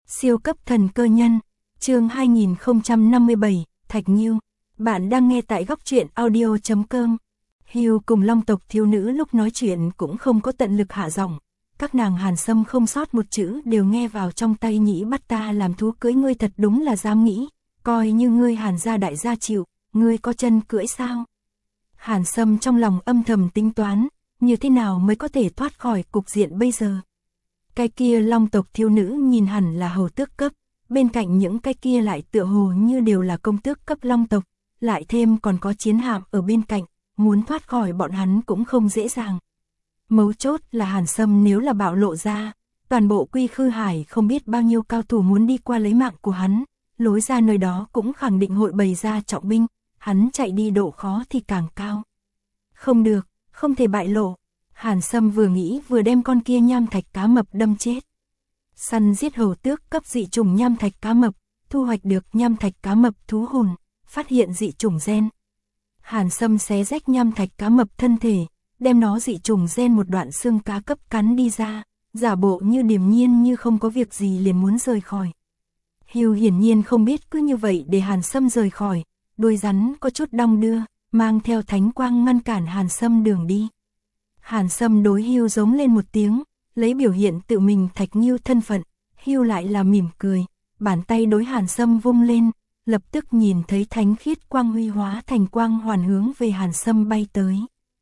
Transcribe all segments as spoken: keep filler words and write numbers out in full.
Siêu cấp thần cơ nhân, chương hai nghìn không trăm năm mươi bảy, Thạch Nghiêu. Bạn đang nghe tại góc truyện audio chấm com. Hưu cùng Long tộc thiếu nữ lúc nói chuyện cũng không có tận lực hạ giọng. Các nàng Hàn Sâm không sót một chữ đều nghe vào trong tai, nhĩ bắt ta làm thú cưới ngươi thật đúng là dám nghĩ, coi như ngươi Hàn gia đại gia chịu, ngươi có chân cưỡi sao? Hàn Sâm trong lòng âm thầm tính toán, như thế nào mới có thể thoát khỏi cục diện bây giờ. Cái kia Long tộc thiếu nữ nhìn hẳn là hầu tước cấp, bên cạnh những cái kia lại tựa hồ như đều là công tước cấp Long tộc, lại thêm còn có chiến hạm ở bên cạnh, muốn thoát khỏi bọn hắn cũng không dễ dàng. Mấu chốt là Hàn Sâm nếu là bạo lộ ra, toàn bộ Quy Khư Hải không biết bao nhiêu cao thủ muốn đi qua lấy mạng của hắn, lối ra nơi đó cũng khẳng định hội bày ra trọng binh, hắn chạy đi độ khó thì càng cao. Không được, không thể bại lộ. Hàn Sâm vừa nghĩ vừa đem con kia nham thạch cá mập đâm chết. Săn giết hầu tước cấp dị chủng nham thạch cá mập, thu hoạch được nham thạch cá mập thú hồn, phát hiện dị chủng gen. Hàn Sâm xé rách nham thạch cá mập thân thể, đem nó dị chủng gen một đoạn xương cá cấp cắn đi ra, giả bộ như điềm nhiên như không có việc gì liền muốn rời khỏi. Hưu hiển nhiên không biết cứ như vậy để Hàn Sâm rời khỏi, đuôi rắn có chút đong đưa, mang theo thánh quang ngăn cản Hàn Sâm đường đi. Hàn Sâm đối Hưu giống lên một tiếng, lấy biểu hiện tự mình Thạch Nghiêu thân phận, Hưu lại là mỉm cười, bàn tay đối Hàn Sâm vung lên, lập tức nhìn thấy thánh khiết quang huy hóa thành quang hoàn hướng về Hàn Sâm bay tới.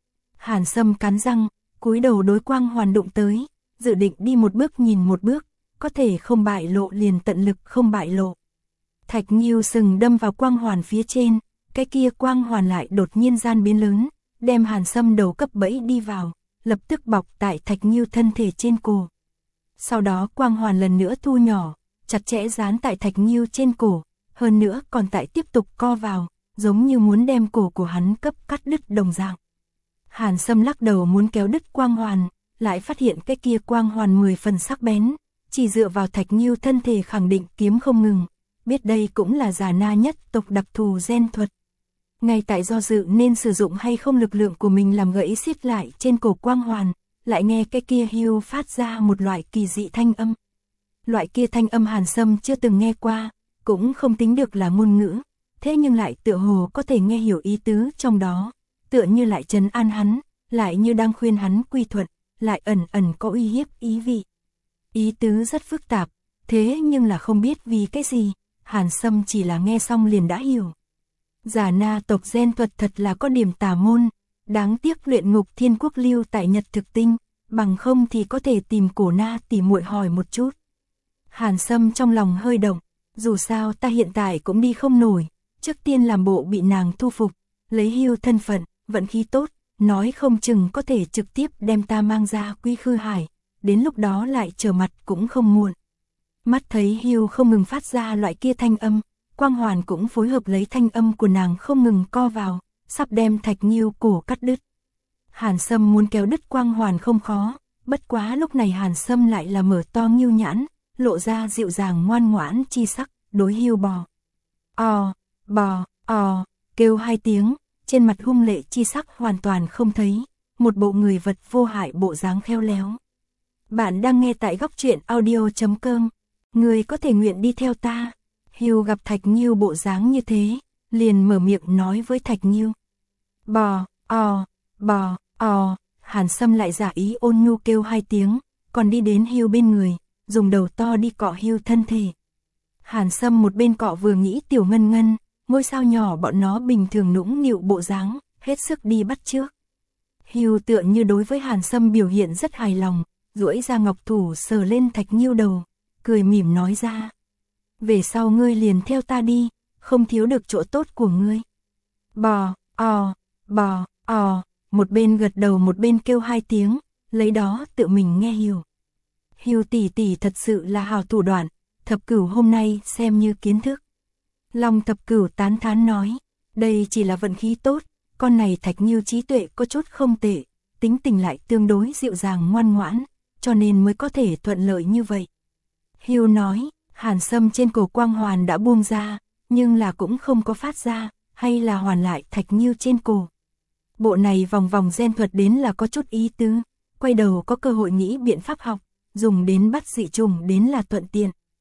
Hàn Sâm cắn răng, cúi đầu đối quang hoàn đụng tới, dự định đi một bước nhìn một bước, có thể không bại lộ liền tận lực không bại lộ. Thạch Nghiêu sừng đâm vào quang hoàn phía trên, cái kia quang hoàn lại đột nhiên gian biến lớn, đem Hàn Sâm đầu cấp bẫy đi vào, lập tức bọc tại Thạch Nghiêu thân thể trên cổ. Sau đó quang hoàn lần nữa thu nhỏ, chặt chẽ dán tại Thạch Nghiêu trên cổ, hơn nữa còn tại tiếp tục co vào, giống như muốn đem cổ của hắn cấp cắt đứt đồng dạng. Hàn Sâm lắc đầu muốn kéo đứt quang hoàn, lại phát hiện cái kia quang hoàn mười phần sắc bén, chỉ dựa vào Thạch Nghiêu thân thể khẳng định kiếm không ngừng, biết đây cũng là Già Na nhất tộc đặc thù gen thuật. Ngay tại do dự nên sử dụng hay không lực lượng của mình làm gãy xiết lại trên cổ quang hoàn, lại nghe cái kia Hưu phát ra một loại kỳ dị thanh âm. Loại kia thanh âm Hàn Sâm chưa từng nghe qua, cũng không tính được là ngôn ngữ, thế nhưng lại tựa hồ có thể nghe hiểu ý tứ trong đó, tựa như lại trấn an hắn, lại như đang khuyên hắn quy thuận, lại ẩn ẩn có uy hiếp ý vị. Ý tứ rất phức tạp, thế nhưng là không biết vì cái gì, Hàn Sâm chỉ là nghe xong liền đã hiểu. Già Na tộc gen thuật thật là có điểm tà môn, đáng tiếc luyện ngục thiên quốc lưu tại Nhật thực tinh, bằng không thì có thể tìm cổ Na tỉ muội hỏi một chút. Hàn Sâm trong lòng hơi động, dù sao ta hiện tại cũng đi không nổi, trước tiên làm bộ bị nàng thu phục, lấy Hưu thân phận, vận khí tốt, nói không chừng có thể trực tiếp đem ta mang ra Quy Khư Hải, đến lúc đó lại trở mặt cũng không muộn. Mắt thấy Hưu không ngừng phát ra loại kia thanh âm, quang hoàn cũng phối hợp lấy thanh âm của nàng không ngừng co vào, sắp đem Thạch Nghiêu cổ cắt đứt. Hàn Sâm muốn kéo đứt quang hoàn không khó, bất quá lúc này Hàn Sâm lại là mở to Nghiêu nhãn, lộ ra dịu dàng ngoan ngoãn chi sắc, đối Hưu bò. Ò, bò, ò, kêu hai tiếng, trên mặt hung lệ chi sắc hoàn toàn không thấy, một bộ người vật vô hại bộ dáng khéo léo. Bạn đang nghe tại góc truyện audio chấm com, người có thể nguyện đi theo ta. Hưu gặp Thạch Nghiêu bộ dáng như thế, liền mở miệng nói với Thạch Nghiêu. Bò, ò, bò, ò, Hàn Sâm lại giả ý ôn nhu kêu hai tiếng, còn đi đến Hưu bên người, dùng đầu to đi cọ Hưu thân thể. Hàn Sâm một bên cọ vừa nghĩ tiểu ngân ngân, ngôi sao nhỏ bọn nó bình thường nũng nịu bộ dáng, hết sức đi bắt chước. Hưu tựa như đối với Hàn Sâm biểu hiện rất hài lòng, duỗi ra ngọc thủ sờ lên Thạch Nghiêu đầu, cười mỉm nói ra. Về sau ngươi liền theo ta đi, không thiếu được chỗ tốt của ngươi. Bò, ò, bò, ò, một bên gật đầu một bên kêu hai tiếng, lấy đó tự mình nghe hiểu. Hưu tỷ tỷ thật sự là hào thủ đoạn, thập cửu hôm nay xem như kiến thức. Long thập cửu tán thán nói, đây chỉ là vận khí tốt, con này Thạch Nghiêu trí tuệ có chút không tệ, tính tình lại tương đối dịu dàng ngoan ngoãn, cho nên mới có thể thuận lợi như vậy. Hưu nói, Hàn Sâm trên cổ quang hoàn đã buông ra, nhưng là cũng không có phát ra, hay là hoàn lại Thạch Nghiêu trên cổ. Bộ này vòng vòng gen thuật đến là có chút ý tứ, quay đầu có cơ hội nghĩ biện pháp học, dùng đến bắt dị trùng đến là thuận tiện.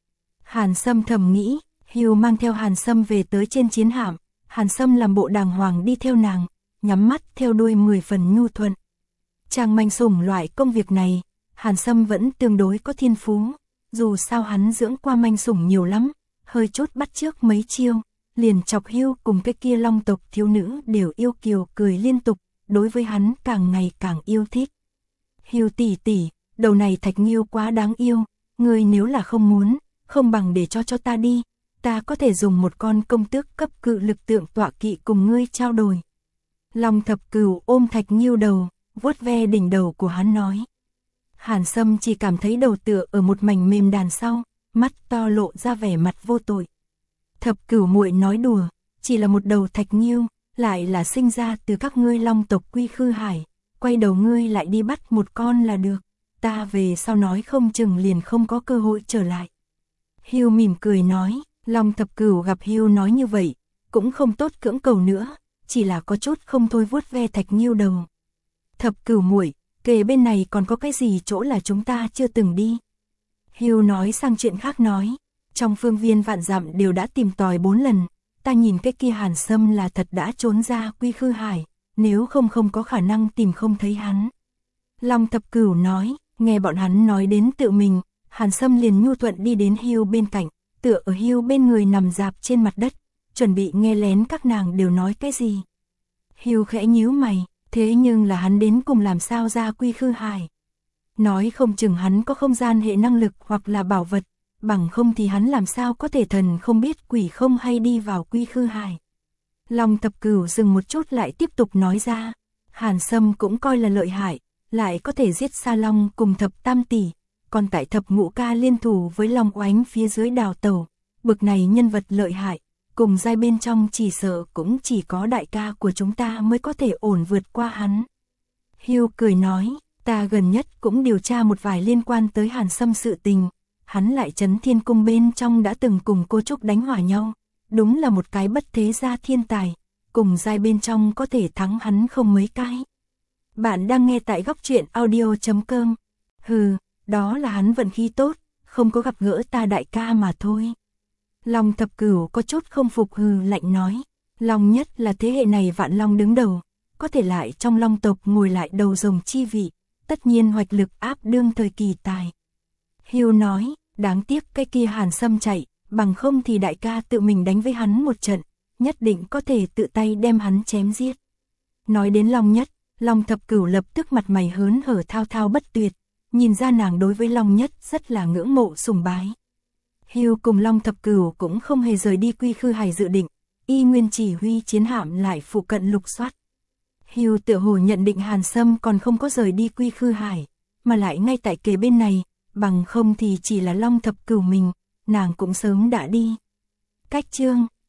Hàn Sâm thầm nghĩ, Hưu mang theo Hàn Sâm về tới trên chiến hạm, Hàn Sâm làm bộ đàng hoàng đi theo nàng, nhắm mắt theo đuôi mười phần nhu thuận. Chàng manh sủng loại công việc này, Hàn Sâm vẫn tương đối có thiên phú, dù sao hắn dưỡng qua manh sủng nhiều lắm, hơi chút bắt chước mấy chiêu, liền chọc Hưu cùng cái kia long tộc thiếu nữ đều yêu kiều cười liên tục, đối với hắn càng ngày càng yêu thích. Hưu tỷ tỷ, đầu này Thạch Nghiêu quá đáng yêu, ngươi nếu là không muốn, không bằng để cho cho ta đi, ta có thể dùng một con công tước cấp cự lực tượng tọa kỵ cùng ngươi trao đổi. Long Thập Cửu ôm Thạch Nghiêu đầu, vuốt ve đỉnh đầu của hắn nói. Hàn Sâm chỉ cảm thấy đầu tựa ở một mảnh mềm đàn sau, mắt to lộ ra vẻ mặt vô tội. Thập Cửu muội nói đùa, chỉ là một đầu Thạch Nghiêu, lại là sinh ra từ các ngươi long tộc Quy Khư Hải, quay đầu ngươi lại đi bắt một con là được, ta về sau nói không chừng liền không có cơ hội trở lại. Hưu mỉm cười nói, Long Thập Cửu gặp Hưu nói như vậy, cũng không tốt cưỡng cầu nữa, chỉ là có chút không thôi vuốt ve Thạch Nghiêu đầu. Thập Cửu muội, kề bên này còn có cái gì chỗ là chúng ta chưa từng đi. Hưu nói sang chuyện khác nói, trong phương viên vạn dặm đều đã tìm tòi bốn lần, ta nhìn cái kia Hàn Sâm là thật đã trốn ra Quy Khư Hải, nếu không không có khả năng tìm không thấy hắn. Long Thập Cửu nói, nghe bọn hắn nói đến tự mình, Hàn Sâm liền nhu thuận đi đến Hưu bên cạnh, tựa ở Hưu bên người nằm dạp trên mặt đất, chuẩn bị nghe lén các nàng đều nói cái gì. Hưu khẽ nhíu mày, thế nhưng là hắn đến cùng làm sao ra Quy Khư Hải. Nói không chừng hắn có không gian hệ năng lực hoặc là bảo vật, bằng không thì hắn làm sao có thể thần không biết quỷ không hay đi vào Quy Khư Hải. Long Thập Cửu dừng một chút lại tiếp tục nói ra, Hàn Sâm cũng coi là lợi hại, lại có thể giết Sa Long cùng Thập Tam tỷ, còn tại Thập Ngũ Ca liên thủ với Long Oánh phía dưới đào tẩu, bực này nhân vật lợi hại, cùng giai bên trong chỉ sợ cũng chỉ có đại ca của chúng ta mới có thể ổn vượt qua hắn. Hưu cười nói, ta gần nhất cũng điều tra một vài liên quan tới Hàn Sâm sự tình, hắn lại Trấn Thiên Cung bên trong đã từng cùng cô Trúc đánh hỏa nhau, đúng là một cái bất thế gia thiên tài, cùng giai bên trong có thể thắng hắn không mấy cái. Bạn đang nghe tại góc truyện audio chấm com. Hừ, đó là hắn vận khí tốt, không có gặp gỡ ta đại ca mà thôi. Long Thập Cửu có chút không phục hừ lạnh nói, Long Nhất là thế hệ này vạn long đứng đầu, có thể lại trong long tộc ngồi lại đầu rồng chi vị, tất nhiên hoạch lực áp đương thời kỳ tài. Hưu nói, đáng tiếc cái kia Hàn Sâm chạy, bằng không thì đại ca tự mình đánh với hắn một trận, nhất định có thể tự tay đem hắn chém giết. Nói đến Long Nhất, Long Thập Cửu lập tức mặt mày hớn hở thao thao bất tuyệt, nhìn ra nàng đối với Long Nhất rất là ngưỡng mộ sùng bái. Hưu cùng Long Thập Cửu cũng không hề rời đi Quy Khư Hải dự định, y nguyên chỉ huy chiến hạm lại phụ cận lục soát. Hưu tựa hồ nhận định Hàn Sâm còn không có rời đi Quy Khư Hải, mà lại ngay tại kề bên này, bằng không thì chỉ là Long Thập Cửu mình, nàng cũng sớm đã đi. Cách chương